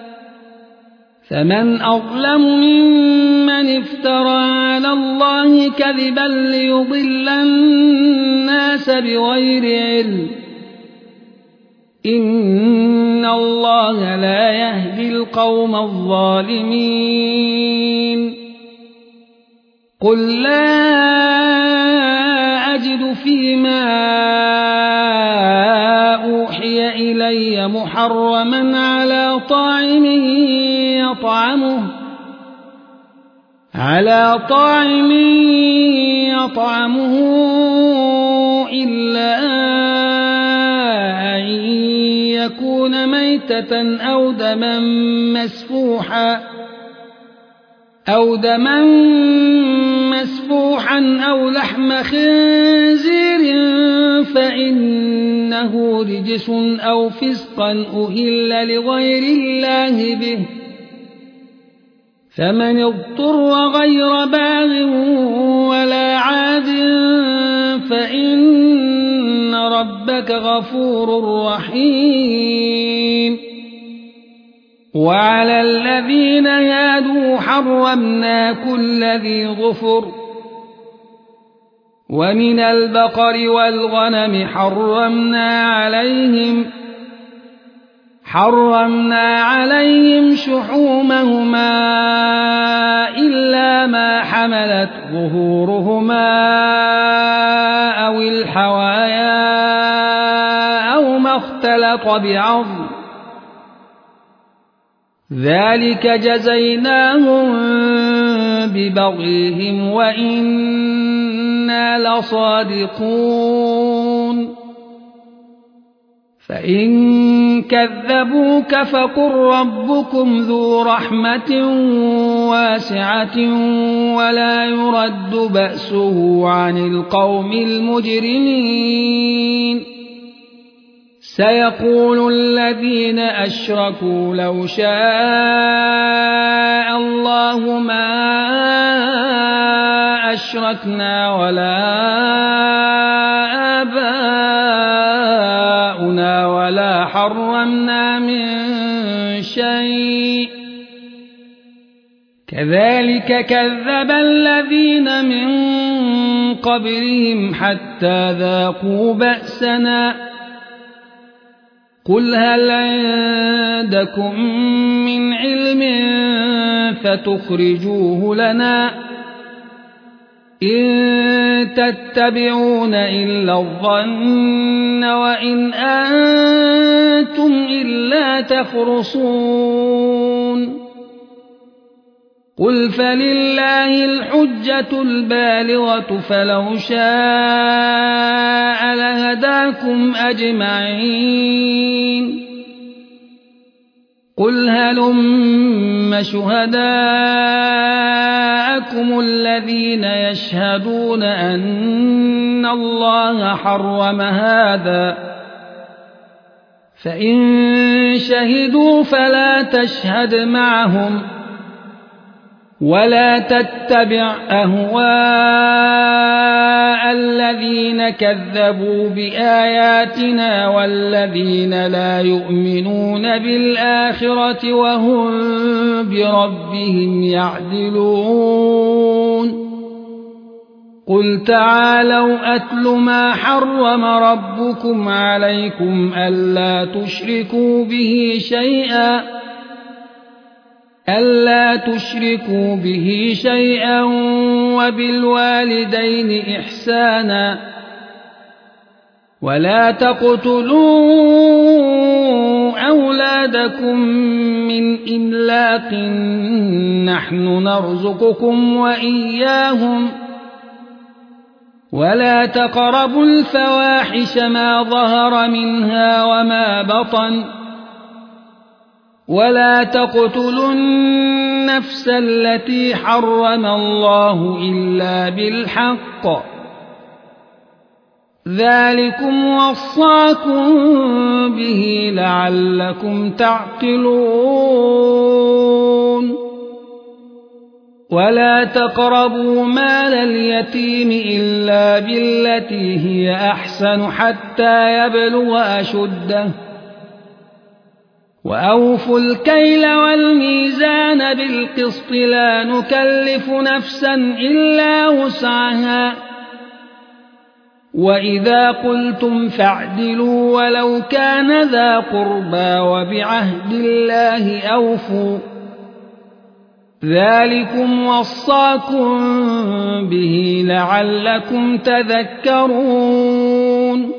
A: فمن أظلم ممن افترى على الله كذبا ليضل الناس بغير علم إن الله لا يهدي القوم الظالمين قل لا أجد فيما أوحي إلي محرما على طاعم يطعمه إلا أن يكون ميتة أو دما مسفوحا أو لحم خنزير فإنه رجس أو فسقا أهل لغير الله به فمن اضطر غير باغ ولا عاد فإن ربك غفور رحيم وعلى الذين هادوا حرمنا كل ذي ظفر ومن البقر والغنم حرمنا عليهم شحومهما إلا ما حملت ظهورهما أو الحوايا أو ما اختلط بعظم ذلك جزيناهم ببغيهم وإنا لصادقون فإن كذبوك فقل ربكم ذو رحمة واسعة ولا يرد بأسه عن القوم المجرمين سيقول الذين أشركوا لو شاء الله ما أشركنا ولا آباؤنا ولا حرمنا من شيء كذلك كذب الذين من قبلهم حتى ذاقوا بأسنا قل هل عندكم من علم فتخرجوه لنا إن تتبعون إلا الظن وإن أنتم إلا تخرصون قل فلله الحجة البالغة فلو شاء لهداكم أجمعين قل هلم شهداءكم الذين يشهدون أن الله حرم هذا فإن شهدوا فلا تشهد معهم ولا تتبع أهواء الذين كذبوا بآياتنا والذين لا يؤمنون بالآخرة وهم بربهم يعدلون قل تعالوا أتل ما حرم ربكم عليكم ألا تشركوا به شيئا وبالوالدين إحسانا ولا تقتلوا أولادكم من إملاق نحن نرزقكم وإياهم ولا تقربوا الفواحش ما ظهر منها وما بطن ولا تقتلوا النفس التي حرم الله إلا بالحق ذلكم وصاكم به لعلكم تعقلون ولا تقربوا مال اليتيم إلا بالتي هي أحسن حتى يبلغ أشده وأوفوا الكيل والميزان بالقسط لا نكلف نفسا إلا وسعها وإذا قلتم فاعدلوا ولو كان ذا قربى وبعهد الله أوفوا ذلكم وصاكم به لعلكم تذكرون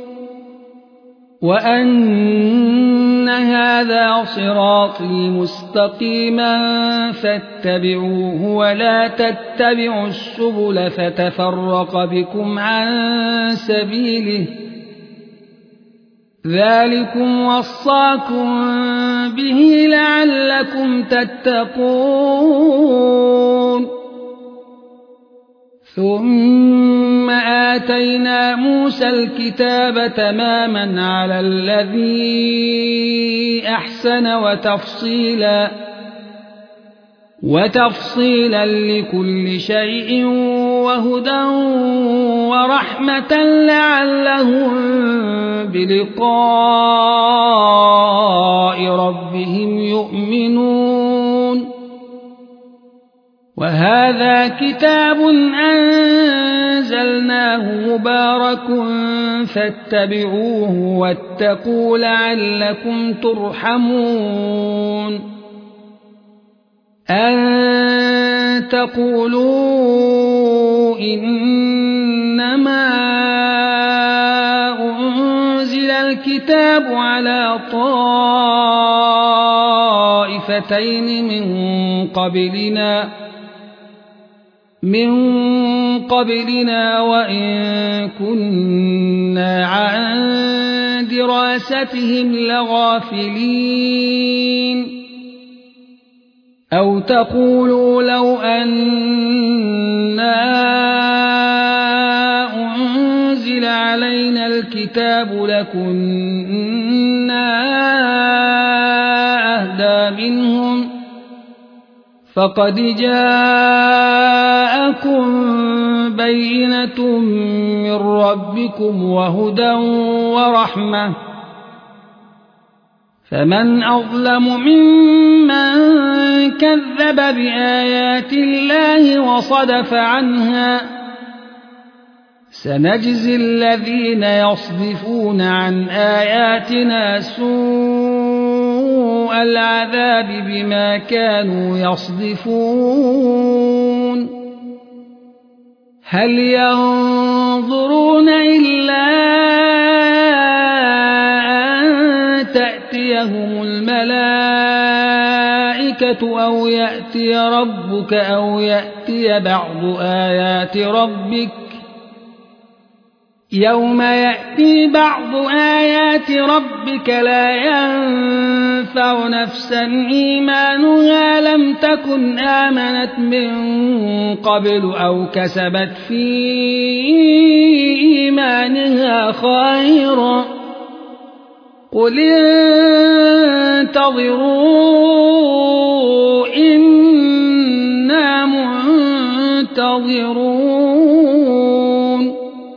A: وأن هذا صراطي مستقيما فاتبعوه ولا تتبعوا السبل فتفرق بكم عن سبيله ذلكم وصاكم به لعلكم تتقون ثم آتينا موسى الكتاب تماما على الذي أحسن وتفصيلا لكل شيء وهدى ورحمة لعلهم بلقاء ربهم يؤمنون وهذا كتاب أنزلناه مبارك فاتبعوه واتقوا لعلكم ترحمون أن تقولوا إنما أنزل الكتاب على طائفتين من قبلنا وإن كنا عن دراستهم لغافلين أو تقولوا لو أنا أنزل علينا الكتاب لكنا فقد جاءكم بينة من ربكم وهدى ورحمة فمن أظلم ممن كذب بآيات الله وصدف عنها سنجزي الذين يصدفون عن آياتنا سوء العذاب بما كانوا يصدفون هل ينظرون إلا أن تأتيهم الملائكة أو يأتي ربك أو يأتي بعض آيات ربك يوم يأتي بعض آيات ربك لا ينفع نفسا إيمانها لم تكن آمنت من قبل أو كسبت في إيمانها خيرا قل انتظروا إنا منتظرون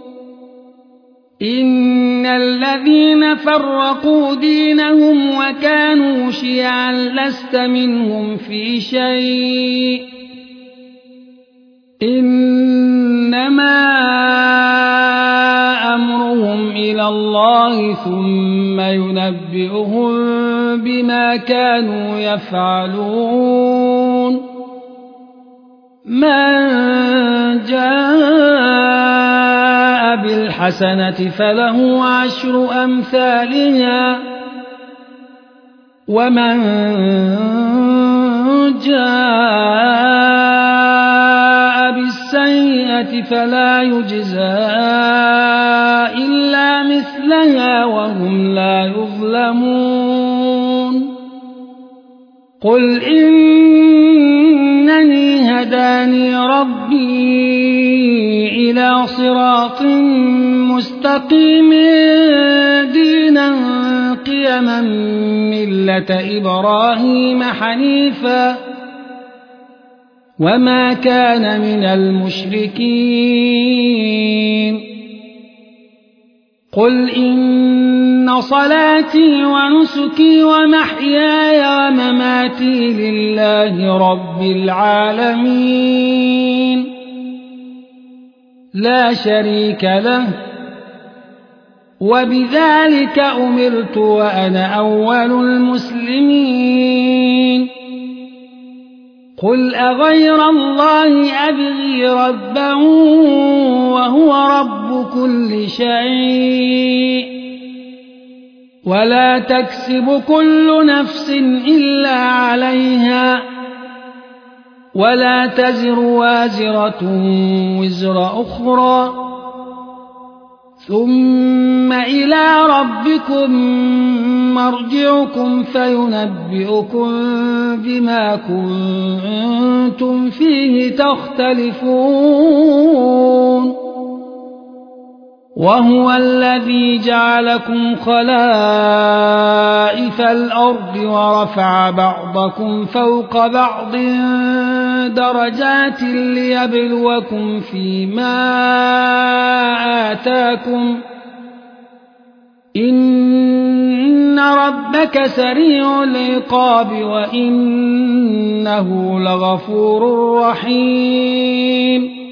A: إن الذين فرقوا دينهم وكانوا شيعا لست منهم في شيء إنما أمرهم إلى الله ثم ينبئهم بما كانوا يفعلون من جاء بالحسنة فله عشر أمثالها ومن جاء بالسيئة فلا يجزى إلا مثلها وهم لا يظلمون قل إنني هداني ربي إلى صراط مستقيم دينا قيما ملة إبراهيم حنيفا وما كان من المشركين قل إن صلاتي ونسكي ومحياي ومماتي لله رب العالمين لا شريك له وبذلك أمرت وأنا أول المسلمين قل أغير الله أبغي ربا وهو رب كل شيء ولا تكسب كل نفس إلا عليها ولا تزر وازرة وزر أخرى ثم إلى ربكم مرجعكم فينبئكم بما كنتم فيه تختلفون وهو الذي جعلكم خلائف الأرض ورفع بعضكم فوق بعض درجات ليبلوكم فيما آتاكم إن ربك سريع العقاب وإنه لغفور رحيم